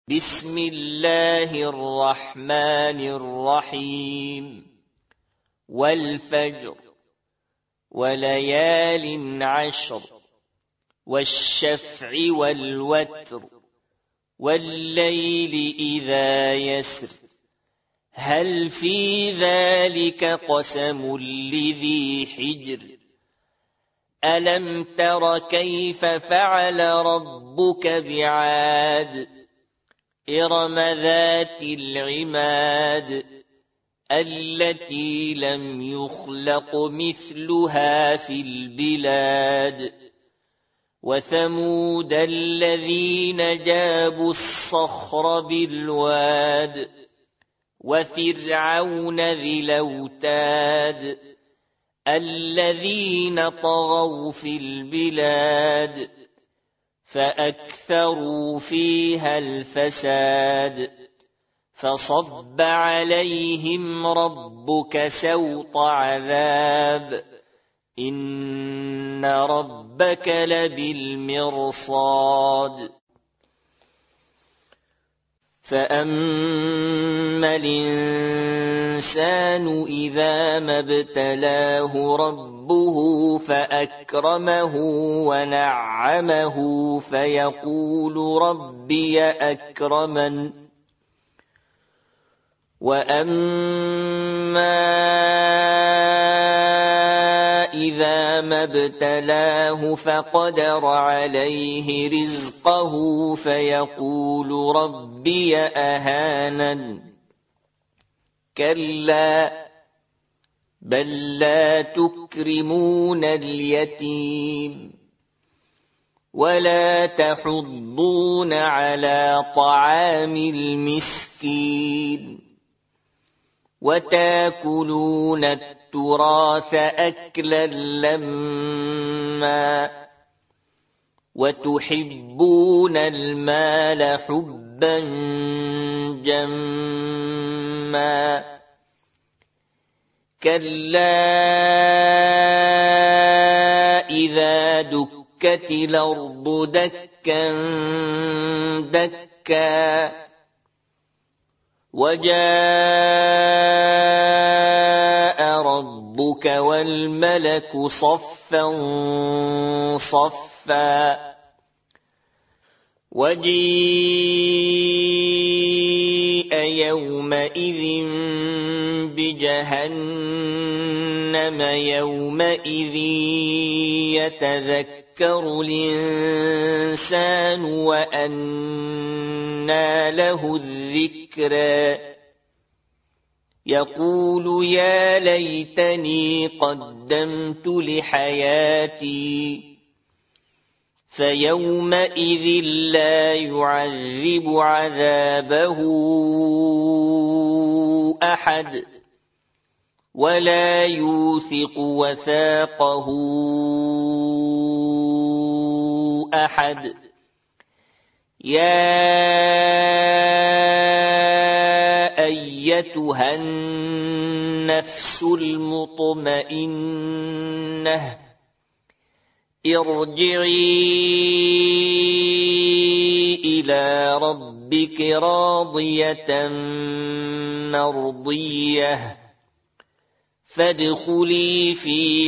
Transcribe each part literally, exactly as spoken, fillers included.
بسم الله الرحمن الرحيم والفجر وليال عشر والشفع والوتر والليل إذا يسر هل في ذلك قسم لذي حجر ألم تر كيف فعل ربك بعاد إرم ذات العماد التي لم يخلق مثلها في البلاد وثمود الذين جابوا الصخر بالواد وفرعون ذي الأوتاد الذين طغوا في البلاد فأكثروا فيها الفساد فصب عليهم ربك سوط عذاب إن ربك لبالمرصاد فأما الإنسان إذا ما ابتلاه ربه فأكرمه ونعمه فيقول ربي أكرمن وأما إذا ما ابتلاه فقدر عليه رزقه فيقول ربي أهانن كلا بل لا تكرمون اليتيم ولا تحضون على طعام المسكين وتاكلون التراث أكلا لما وتحبون المال حبا جما كلا إذا دكت الأرض دكا دكا وجاء ربك والملك صفا صفا وجيء يومئذ بجهنم يومئذ يتذكر الإنسان وأنى له الذكرى يقول يا ليتني قدمت لحياتي فيومئذ لا يعذب عذابه أحد ولا يوثق وثاقه أحد يا أيتها النفس المطمئنة ارجعي إلى ربك راضية مرضية فادخلي في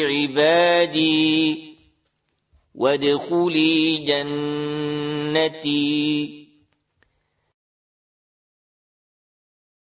عبادي وادخلي جنتي